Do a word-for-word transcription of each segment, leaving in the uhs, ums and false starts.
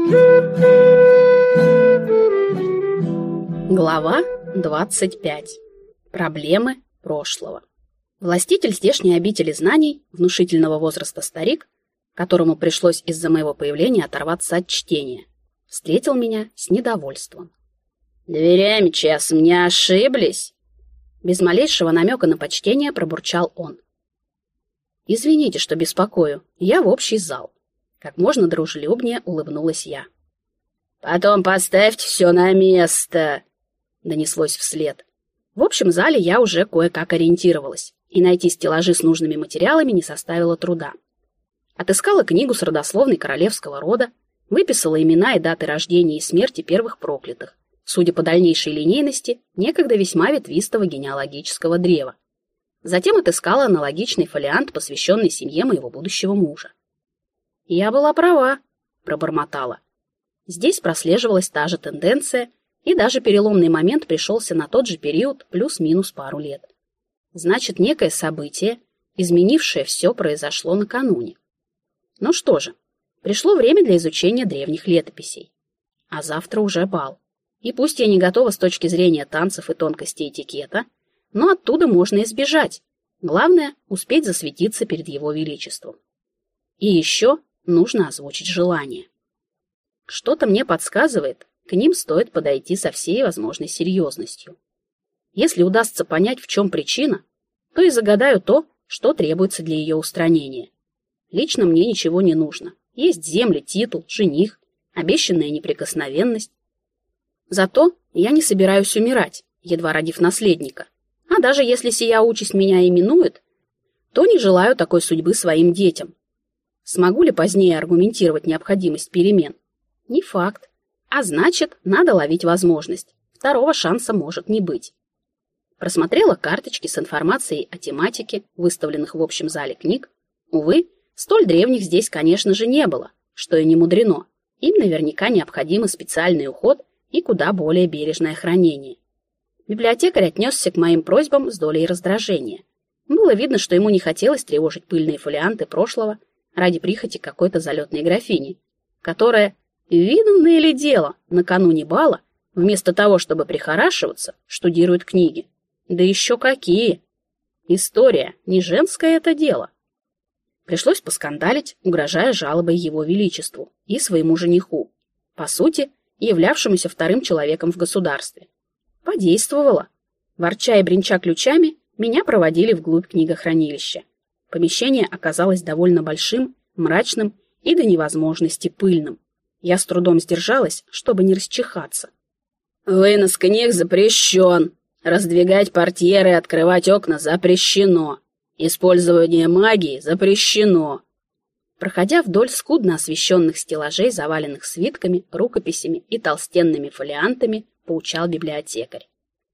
Глава двадцать пять. Проблемы прошлого. Властитель здешней обители знаний, внушительного возраста старик, которому пришлось из-за моего появления оторваться от чтения, встретил меня с недовольством. «Дверями часом не ошиблись?» Без малейшего намека на почтение пробурчал он. «Извините, что беспокою, я в общий зал». Как можно дружелюбнее улыбнулась я. «Потом поставьте все на место», — донеслось вслед. В общем зале я уже кое-как ориентировалась, и найти стеллажи с нужными материалами не составило труда. Отыскала книгу с родословной королевского рода, выписала имена и даты рождения и смерти первых проклятых, судя по дальнейшей линейности, некогда весьма ветвистого генеалогического древа. Затем отыскала аналогичный фолиант, посвященный семье моего будущего мужа. «Я была права», — пробормотала. Здесь прослеживалась та же тенденция, и даже переломный момент пришелся на тот же период плюс-минус пару лет. Значит, некое событие, изменившее все, произошло накануне. Ну что же, пришло время для изучения древних летописей. А завтра уже бал. И пусть я не готова с точки зрения танцев и тонкостей этикета, но оттуда можно избежать. Главное — успеть засветиться перед его величеством. И еще нужно озвучить желание. Что-то мне подсказывает, к ним стоит подойти со всей возможной серьезностью. Если удастся понять, в чем причина, то и загадаю то, что требуется для ее устранения. Лично мне ничего не нужно. Есть земли, титул, жених, обещанная неприкосновенность. Зато я не собираюсь умирать, едва родив наследника. А даже если сия участь меня именует, то не желаю такой судьбы своим детям. Смогу ли позднее аргументировать необходимость перемен? Не факт. А значит, надо ловить возможность. Второго шанса может не быть. Просмотрела карточки с информацией о тематике, выставленных в общем зале книг. Увы, столь древних здесь, конечно же, не было, что и не мудрено. Им наверняка необходим специальный уход и куда более бережное хранение. Библиотекарь отнесся к моим просьбам с долей раздражения. Было видно, что ему не хотелось тревожить пыльные фолианты прошлого ради прихоти какой-то залетной графини, которая, виданное ли дело, накануне бала, вместо того, чтобы прихорашиваться, штудирует книги. Да еще какие! История, не женское это дело. Пришлось поскандалить, угрожая жалобой его величеству и своему жениху, по сути, являвшемуся вторым человеком в государстве. Подействовало. Ворча и бренча ключами, меня проводили вглубь книгохранилища. Помещение оказалось довольно большим, мрачным и до невозможности пыльным. Я с трудом сдержалась, чтобы не расчихаться. «Вынос книг запрещен. Раздвигать портьеры и открывать окна запрещено. Использование магии запрещено». Проходя вдоль скудно освещенных стеллажей, заваленных свитками, рукописями и толстенными фолиантами, поучал библиотекарь.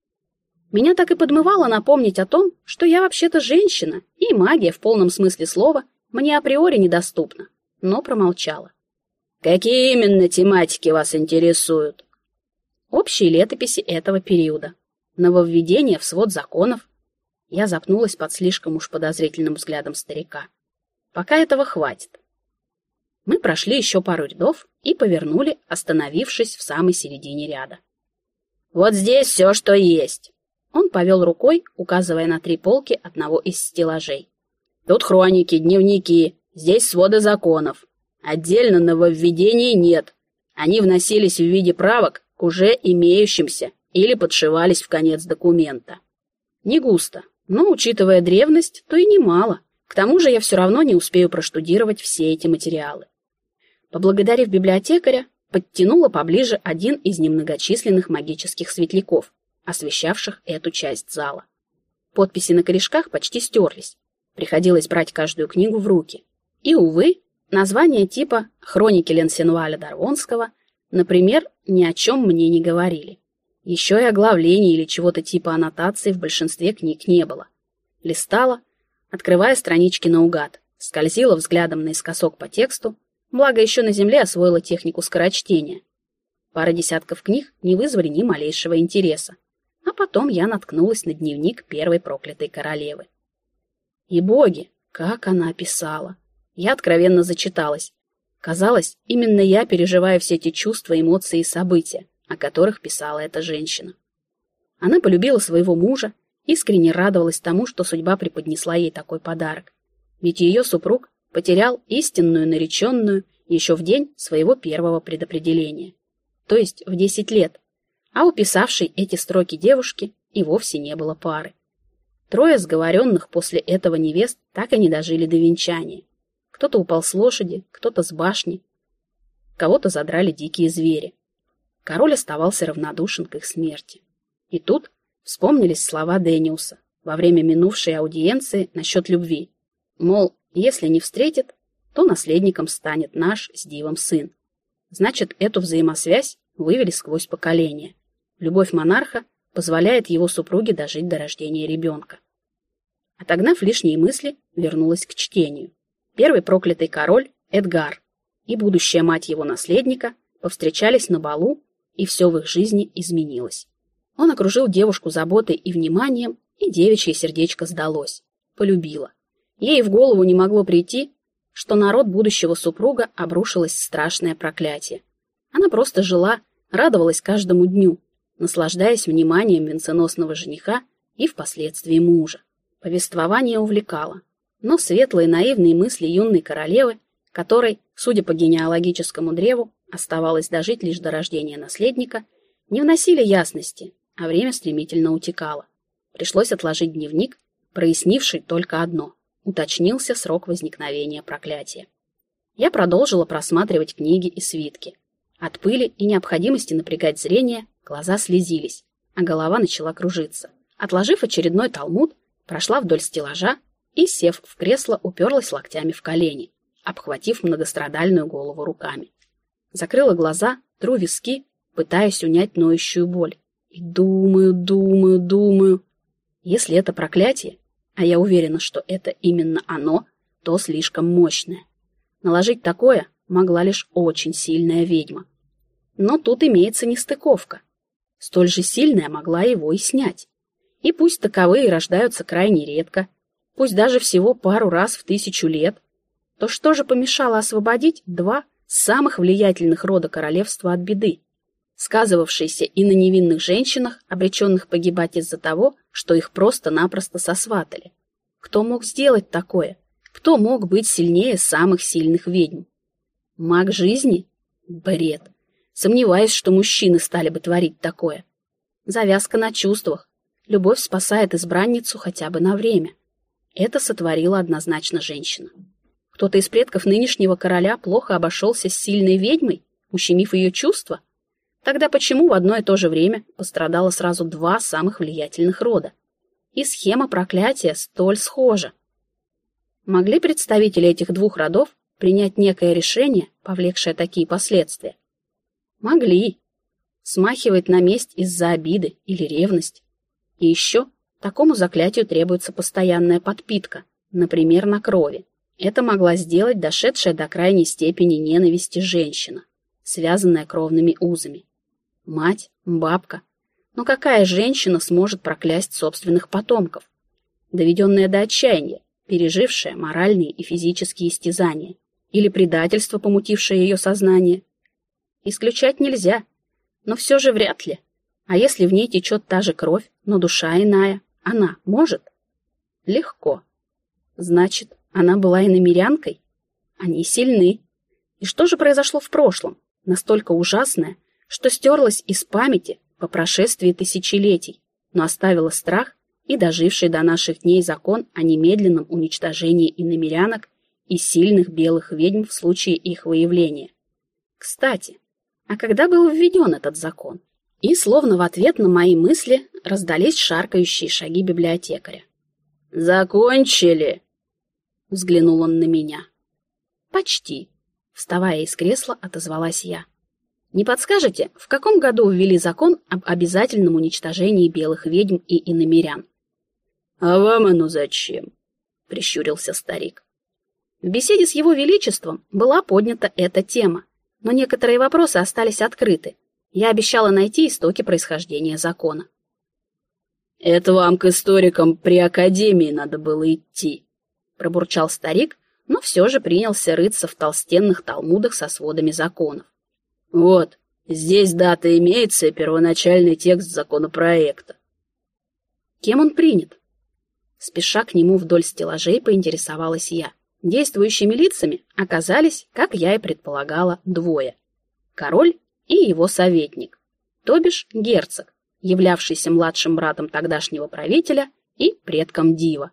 Меня так и подмывало напомнить о том, что я вообще-то женщина, и магия в полном смысле слова мне априори недоступна, но промолчала. «Какие именно тематики вас интересуют?» Общие летописи этого периода. Нововведения в свод законов. Я запнулась под слишком уж подозрительным взглядом старика. Пока этого хватит. Мы прошли еще пару рядов и повернули, остановившись в самой середине ряда. «Вот здесь все, что есть». Он повел рукой, указывая на три полки одного из стеллажей. «Тут хроники, дневники, здесь своды законов. Отдельно нововведений нет. Они вносились в виде правок к уже имеющимся или подшивались в конец документа. Не густо, но, учитывая древность, то и немало. К тому же я все равно не успею проштудировать все эти материалы». Поблагодарив библиотекаря, подтянула поближе один из немногочисленных магических светляков, освещавших эту часть зала. Подписи на корешках почти стерлись. Приходилось брать каждую книгу в руки. И, увы, названия типа «Хроники Ленсенваля Дарвонского», например, ни о чем мне не говорили. Еще и оглавлений или чего-то типа аннотаций в большинстве книг не было. Листала, открывая странички наугад, скользила взглядом наискосок по тексту, благо еще на земле освоила технику скорочтения. Пара десятков книг не вызвали ни малейшего интереса. А потом я наткнулась на дневник первой проклятой королевы. И боги, как она писала! Я откровенно зачиталась. Казалось, именно я переживаю все эти чувства, эмоции и события, о которых писала эта женщина. Она полюбила своего мужа, искренне радовалась тому, что судьба преподнесла ей такой подарок. Ведь ее супруг потерял истинную нареченную еще в день своего первого предопределения, то есть в десять лет, а у писавшей эти строки девушки и вовсе не было пары. Трое сговоренных после этого невест так и не дожили до венчания. Кто-то упал с лошади, кто-то с башни, кого-то задрали дикие звери. Король оставался равнодушен к их смерти. И тут вспомнились слова Дэниуса во время минувшей аудиенции насчет любви. Мол, если не встретит, то наследником станет наш с Дивом сын. Значит, эту взаимосвязь вывели сквозь поколения. Любовь монарха позволяет его супруге дожить до рождения ребенка. Отогнав лишние мысли, вернулась к чтению. Первый проклятый король, Эдгар, и будущая мать его наследника повстречались на балу, и все в их жизни изменилось. Он окружил девушку заботой и вниманием, и девичье сердечко сдалось, полюбило. Ей в голову не могло прийти, что на род будущего супруга обрушилось страшное проклятие. Она просто жила, радовалась каждому дню, наслаждаясь вниманием венценосного жениха и впоследствии мужа. Повествование увлекало, но светлые наивные мысли юной королевы, которой, судя по генеалогическому древу, оставалось дожить лишь до рождения наследника, не вносили ясности, а время стремительно утекало. Пришлось отложить дневник, прояснивший только одно — уточнился срок возникновения проклятия. Я продолжила просматривать книги и свитки. От пыли и необходимости напрягать зрение глаза слезились, а голова начала кружиться. Отложив очередной талмуд, прошла вдоль стеллажа и, сев в кресло, уперлась локтями в колени, обхватив многострадальную голову руками. Закрыла глаза, тру виски, пытаясь унять ноющую боль. И думаю, думаю, думаю. Если это проклятие, а я уверена, что это именно оно, то слишком мощное. Наложить такое могла лишь очень сильная ведьма. Но тут имеется нестыковка. Столь же сильная могла его и снять. И пусть таковые рождаются крайне редко, пусть даже всего пару раз в тысячу лет, то что же помешало освободить два самых влиятельных рода королевства от беды, сказывавшейся и на невинных женщинах, обреченных погибать из-за того, что их просто-напросто сосватали? Кто мог сделать такое? Кто мог быть сильнее самых сильных ведьм? Маг жизни? Бред. Сомневаюсь, что мужчины стали бы творить такое. Завязка на чувствах. Любовь спасает избранницу хотя бы на время. Это сотворила однозначно женщина. Кто-то из предков нынешнего короля плохо обошелся с сильной ведьмой, ущемив ее чувства? Тогда почему в одно и то же время пострадало сразу два самых влиятельных рода? И схема проклятия столь схожа. Могли представители этих двух родов принять некое решение, повлекшее такие последствия? Могли. Смахивает на месть из-за обиды или ревности. И еще такому заклятию требуется постоянная подпитка, например, на крови. Это могла сделать дошедшая до крайней степени ненависти женщина, связанная кровными узами. Мать, бабка. Но какая женщина сможет проклясть собственных потомков? Доведенная до отчаяния, пережившая моральные и физические истязания, или предательство, помутившее ее сознание? Исключать нельзя, но все же вряд ли. А если в ней течет та же кровь, но душа иная, она может? Легко. Значит, она была иномирянкой? Они сильны. И что же произошло в прошлом, настолько ужасное, что стерлось из памяти по прошествии тысячелетий, но оставило страх и доживший до наших дней закон о немедленном уничтожении иномирянок и сильных белых ведьм в случае их выявления? Кстати, а когда был введен этот закон? И словно в ответ на мои мысли раздались шаркающие шаги библиотекаря. «Закончили!» — взглянул он на меня. «Почти», — вставая из кресла, отозвалась я. «Не подскажете, в каком году ввели закон об обязательном уничтожении белых ведьм и иномирян?» «А вам оно зачем?» — прищурился старик. В беседе с его величеством была поднята эта тема, но некоторые вопросы остались открыты. Я обещала найти истоки происхождения закона. «Это вам к историкам при академии надо было идти», — пробурчал старик, но все же принялся рыться в толстенных талмудах со сводами законов. Вот, здесь дата имеется и первоначальный текст законопроекта. Кем он принят? Спеша к нему вдоль стеллажей, поинтересовалась я. Действующими лицами оказались, как я и предполагала, двое. Король и его советник, то бишь герцог, являвшийся младшим братом тогдашнего правителя и предком Дива.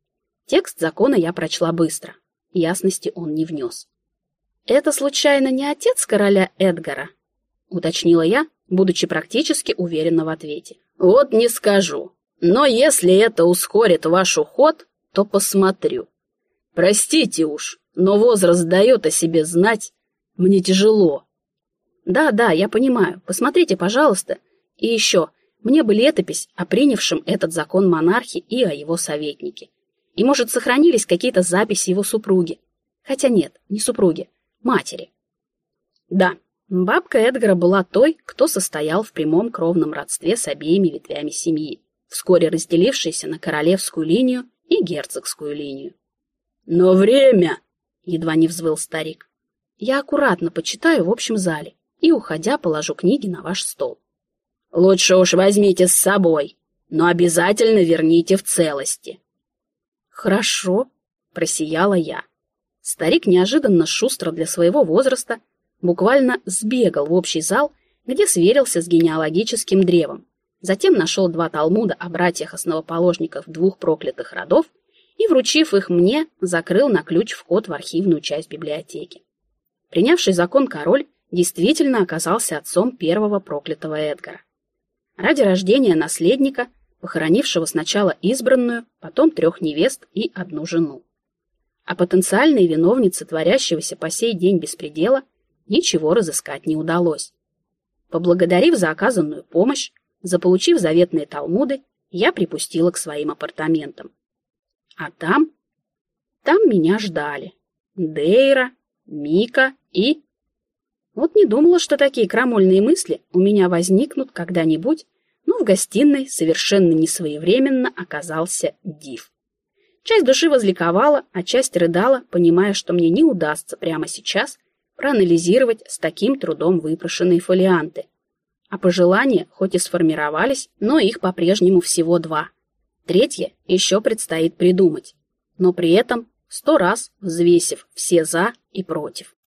Текст закона я прочла быстро, ясности он не внес. «Это, случайно, не отец короля Эдгара?» — уточнила я, будучи практически уверена в ответе. «Вот не скажу, но если это ускорит ваш уход, то посмотрю. Простите уж, но возраст дает о себе знать, мне тяжело». «Да-да, я понимаю, посмотрите, пожалуйста. И еще, мне бы летопись о принявшем этот закон монархе и о его советнике. И, может, сохранились какие-то записи его супруги. Хотя нет, не супруги, матери». Да, бабка Эдгара была той, кто состоял в прямом кровном родстве с обеими ветвями семьи, вскоре разделившейся на королевскую линию и герцогскую линию. «Но время!» — едва не взвыл старик. «Я аккуратно почитаю в общем зале и, уходя, положу книги на ваш стол». «Лучше уж возьмите с собой, но обязательно верните в целости». «Хорошо», — просияла я. Старик неожиданно шустро для своего возраста буквально сбегал в общий зал, где сверился с генеалогическим древом, затем нашел два талмуда о братьях-основоположниках двух проклятых родов и, вручив их мне, закрыл на ключ вход в архивную часть библиотеки. Принявший закон король действительно оказался отцом первого проклятого Эдгара. Ради рождения наследника, похоронившего сначала избранную, потом трех невест и одну жену. А потенциальной виновнице творящегося по сей день беспредела ничего разыскать не удалось. Поблагодарив за оказанную помощь, заполучив заветные талмуды, я припустила к своим апартаментам. А там... Там меня ждали Дейра, Мика и... Вот не думала, что такие крамольные мысли у меня возникнут когда-нибудь, но в гостиной совершенно несвоевременно оказался Див. Часть души возликовала, а часть рыдала, понимая, что мне не удастся прямо сейчас проанализировать с таким трудом выпрошенные фолианты. А пожелания хоть и сформировались, но их по-прежнему всего два. Третье еще предстоит придумать, но при этом сто раз взвесив все «за» и «против».